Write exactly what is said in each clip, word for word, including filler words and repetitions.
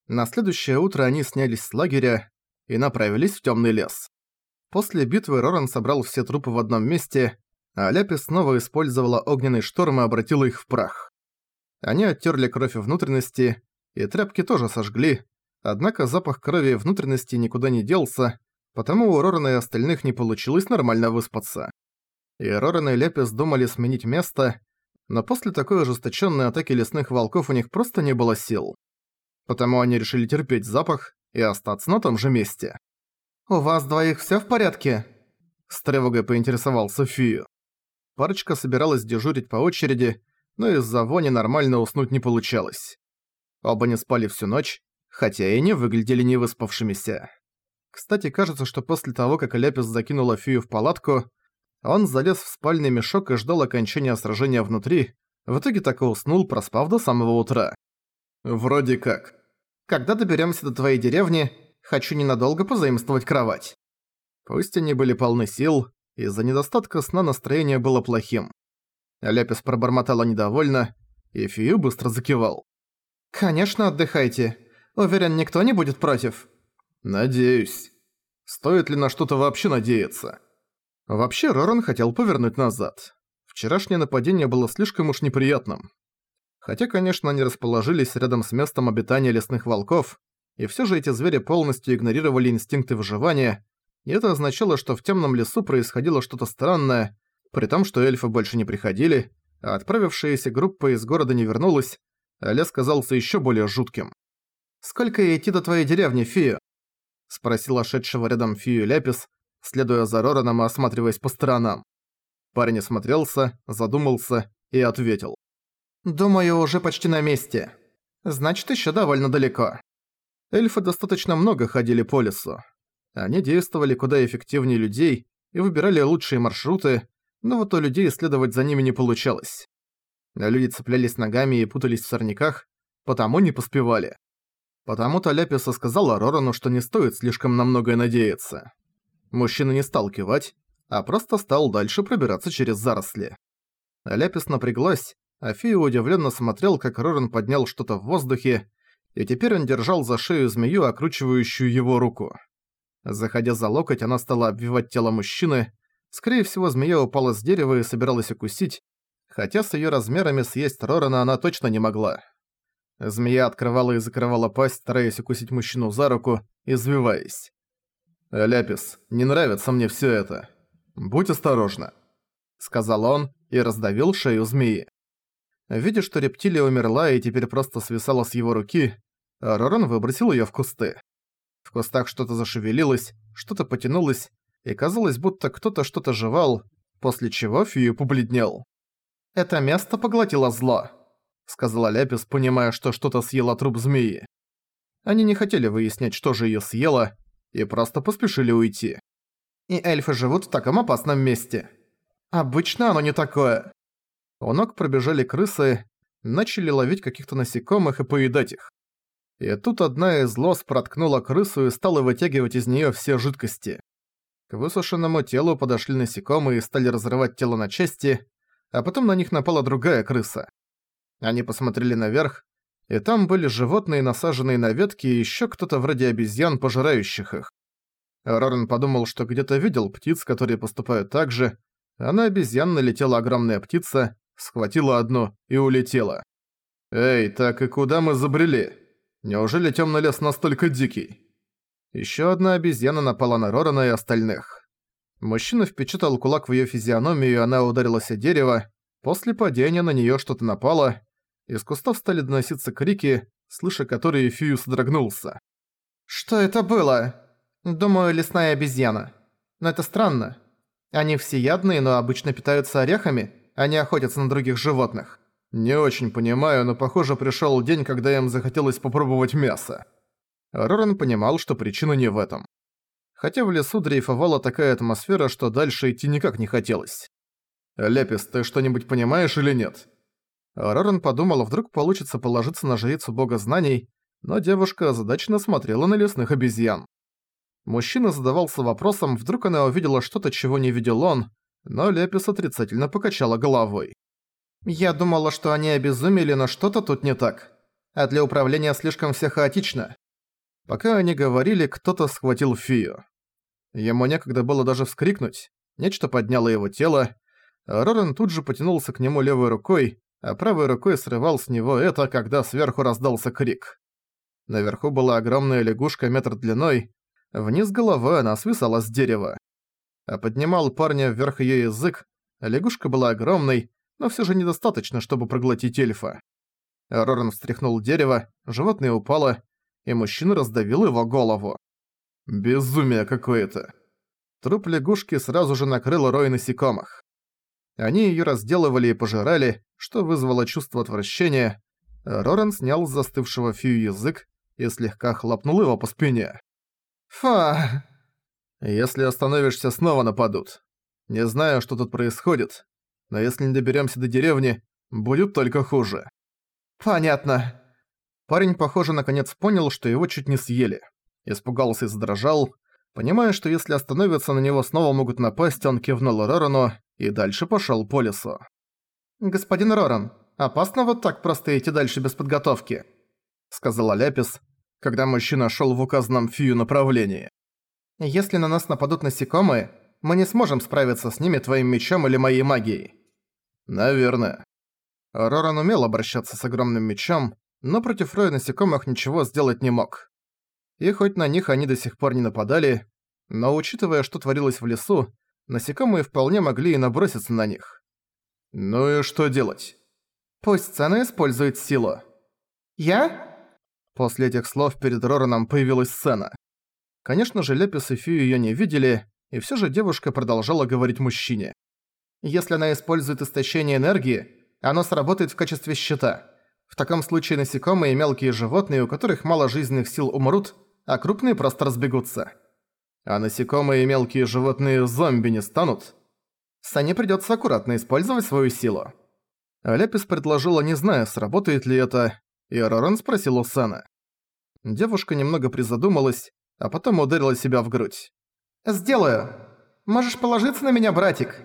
На следующее утро они снялись с лагеря и направились в тёмный лес. После битвы Роран собрал все трупы в одном месте, а Ляпис снова использовала огненный шторм и обратила их в прах. Они оттерли кровь и внутренности, и тряпки тоже сожгли, однако запах крови и внутренности никуда не делся, потому у Рорана и остальных не получилось нормально выспаться. И Роран и Ляпис думали сменить место, но после такой ожесточенной атаки лесных волков у них просто не было сил. Потому они решили терпеть запах и остаться на том же месте. «У вас двоих всё в порядке?» С тревогой поинтересовался Фию. Парочка собиралась дежурить по очереди, но из-за вони нормально уснуть не получалось. Оба не спали всю ночь, хотя и не выглядели невыспавшимися. Кстати, кажется, что после того, как Ляпис закинула Фию в палатку, он залез в спальный мешок и ждал окончания сражения внутри, в итоге так и уснул, проспав до самого утра. «Вроде как. Когда доберёмся до твоей деревни, хочу ненадолго позаимствовать кровать». Пусть они были полны сил, из-за недостатка сна настроение было плохим. Ляпис пробормотала недовольно, и Фию быстро закивал. «Конечно, отдыхайте. Уверен, никто не будет против». «Надеюсь. Стоит ли на что-то вообще надеяться?» Вообще, Роран хотел повернуть назад. Вчерашнее нападение было слишком уж неприятным. Хотя, конечно, они расположились рядом с местом обитания лесных волков, и всё же эти звери полностью игнорировали инстинкты выживания, и это означало, что в тёмном лесу происходило что-то странное, при том, что эльфы больше не приходили, а отправившаяся группа из города не вернулась, а лес казался ещё более жутким. «Сколько идти до твоей деревни, Фию?» — спросила шедшего рядом Фию Ляпис, следуя за Рораном и осматриваясь по сторонам. Парень осмотрелся, задумался и ответил. «Думаю, уже почти на месте. Значит, ещё довольно далеко». Эльфы достаточно много ходили по лесу. Они действовали куда эффективнее людей и выбирали лучшие маршруты, но вот у людей следовать за ними не получалось. Люди цеплялись ногами и путались в сорняках, потому не поспевали. Потому-то Ляпис сказала Рорану, что не стоит слишком на многое надеяться. Мужчина не стал кивать, а просто стал дальше пробираться через заросли. Ляпис напряглась, а Фия удивленно смотрел, как Роран поднял что-то в воздухе, и теперь он держал за шею змею, окручивающую его руку. Заходя за локоть, она стала обвивать тело мужчины. Скорее всего, змея упала с дерева и собиралась укусить, хотя с её размерами съесть Рорана она точно не могла. Змея открывала и закрывала пасть, стараясь укусить мужчину за руку, извиваясь. «Ляпис, не нравится мне всё это. Будь осторожна», — сказал он и раздавил шею змеи. Видя, что рептилия умерла и теперь просто свисала с его руки, Роран выбросил её в кусты. В кустах что-то зашевелилось, что-то потянулось, и казалось, будто кто-то что-то жевал, после чего Фию побледнел. «Это место поглотило зло», — сказала Ляпис, понимая, что что-то съело труп змеи. Они не хотели выяснять, что же её съело, и просто поспешили уйти. «И эльфы живут в таком опасном месте. Обычно оно не такое». У ног пробежали крысы, начали ловить каких-то насекомых и поедать их. И тут одна из лос проткнула крысу и стала вытягивать из неё все жидкости. К высушенному телу подошли насекомые и стали разрывать тело на части, а потом на них напала другая крыса. Они посмотрели наверх, и там были животные, насаженные на ветки, и ещё кто-то вроде обезьян, пожирающих их. Роран подумал, что где-то видел птиц, которые поступают так же, а на обезьян налетела огромная птица, схватила одну и улетела. «Эй, так и куда мы забрели? Неужели тёмный лес настолько дикий?» Ещё одна обезьяна напала на Рорана и остальных. Мужчина впечатал кулак в её физиономию, и она ударилась о дерево. После падения на неё что-то напало. Из кустов стали доноситься крики, слыша которые Фию содрогнулся. «Что это было? Думаю, лесная обезьяна. Но это странно. Они всеядные, но обычно питаются орехами, а не охотятся на других животных. Не очень понимаю, но похоже пришёл день, когда им захотелось попробовать мясо». Роран понимал, что причина не в этом. Хотя в лесу дрейфовала такая атмосфера, что дальше идти никак не хотелось. «Ляпис, ты что-нибудь понимаешь или нет?» Роран подумал, вдруг получится положиться на жрицу бога знаний, но девушка озадаченно смотрела на лесных обезьян. Мужчина задавался вопросом, вдруг она увидела что-то, чего не видел он, но Ляпис отрицательно покачала головой. «Я думала, что они обезумели, но что-то тут не так. а для управления слишком все хаотично». Пока они говорили, кто-то схватил Фию. Ему некогда было даже вскрикнуть. Нечто подняло его тело. Роран тут же потянулся к нему левой рукой, а правой рукой срывал с него это, когда сверху раздался крик. Наверху была огромная лягушка метр длиной, вниз головой она свисала с дерева. А поднимал парня вверх её язык, лягушка была огромной, но всё же недостаточно, чтобы проглотить эльфа. Роран встряхнул дерево, животное упало, и мужчина раздавил его голову. Безумие какое-то. Труп лягушки сразу же накрыл рой насекомых. Они её разделывали и пожирали, что вызвало чувство отвращения. Роран снял с застывшего Фию язык и слегка хлопнул его по спине. «Фа! Если остановишься, снова нападут. Не знаю, что тут происходит, но если не доберёмся до деревни, будет только хуже». «Понятно». Парень, похоже, наконец понял, что его чуть не съели. Испугался и задрожал. Понимая, что если остановиться, на него снова могут напасть, он кивнул Рорану и дальше пошёл по лесу. «Господин Роран, опасно вот так просто идти дальше без подготовки», — сказала Ляпис, когда мужчина шёл в указанном Фию направлении. «Если на нас нападут насекомые, мы не сможем справиться с ними твоим мечом или моей магией». «Наверное». Роран умел обращаться с огромным мечом, но против роя насекомых ничего сделать не мог. И хоть на них они до сих пор не нападали, но учитывая, что творилось в лесу, насекомые вполне могли и наброситься на них. «Ну и что делать?» «Пусть Сцена использует силу». «Я?» После этих слов перед Рораном появилась Сцена. Конечно же, Ляпис и Фию её не видели, и всё же девушка продолжала говорить мужчине. «Если она использует истощение энергии, оно сработает в качестве щита. В таком случае насекомые и мелкие животные, у которых мало жизненных сил, умрут, а крупные просто разбегутся. А насекомые и мелкие животные зомби не станут. Сане придётся аккуратно использовать свою силу». Ляпис предложила, не зная, сработает ли это, и Роран спросил у Саны. Девушка немного призадумалась, а потом ударила себя в грудь. «Сделаю. Можешь положиться на меня, братик».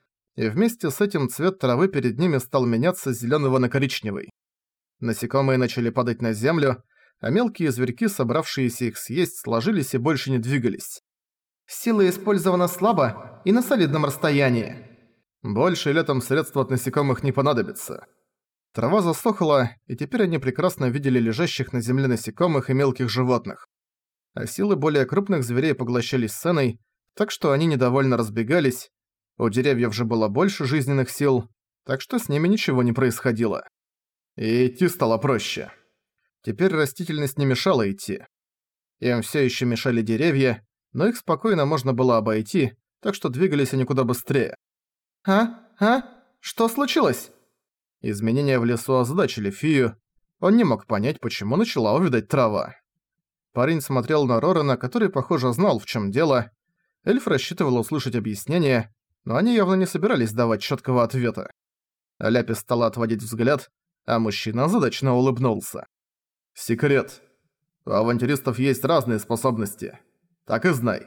И вместе с этим цвет травы перед ними стал меняться с зелёного на коричневый. Насекомые начали падать на землю, а мелкие зверьки, собравшиеся их съесть, сложились и больше не двигались. «Сила использована слабо и на солидном расстоянии. Больше летом средств от насекомых не понадобится». Трава засохла, и теперь они прекрасно видели лежащих на земле насекомых и мелких животных. А силы более крупных зверей поглощались Сценой, так что они недовольно разбегались. У деревьев же было больше жизненных сил, так что с ними ничего не происходило. И идти стало проще. Теперь растительность не мешала идти. Им всё ещё мешали деревья, но их спокойно можно было обойти, так что двигались они куда быстрее. «А? А? Что случилось?» Изменения в лесу озадачили Фию. Он не мог понять, почему начала увядать трава. Парень смотрел на Рорана, который, похоже, знал, в чём дело. Эльф рассчитывал услышать объяснение, но они явно не собирались давать чёткого ответа. Ляпис стала отводить взгляд, а мужчина озадаченно улыбнулся. «Секрет. У авантюристов есть разные способности. Так и знай».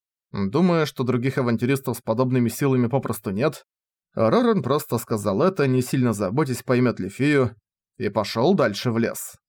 Думая, что других авантюристов с подобными силами попросту нет, Роран просто сказал это, не сильно заботясь, поймёт ли Фию, и пошёл дальше в лес.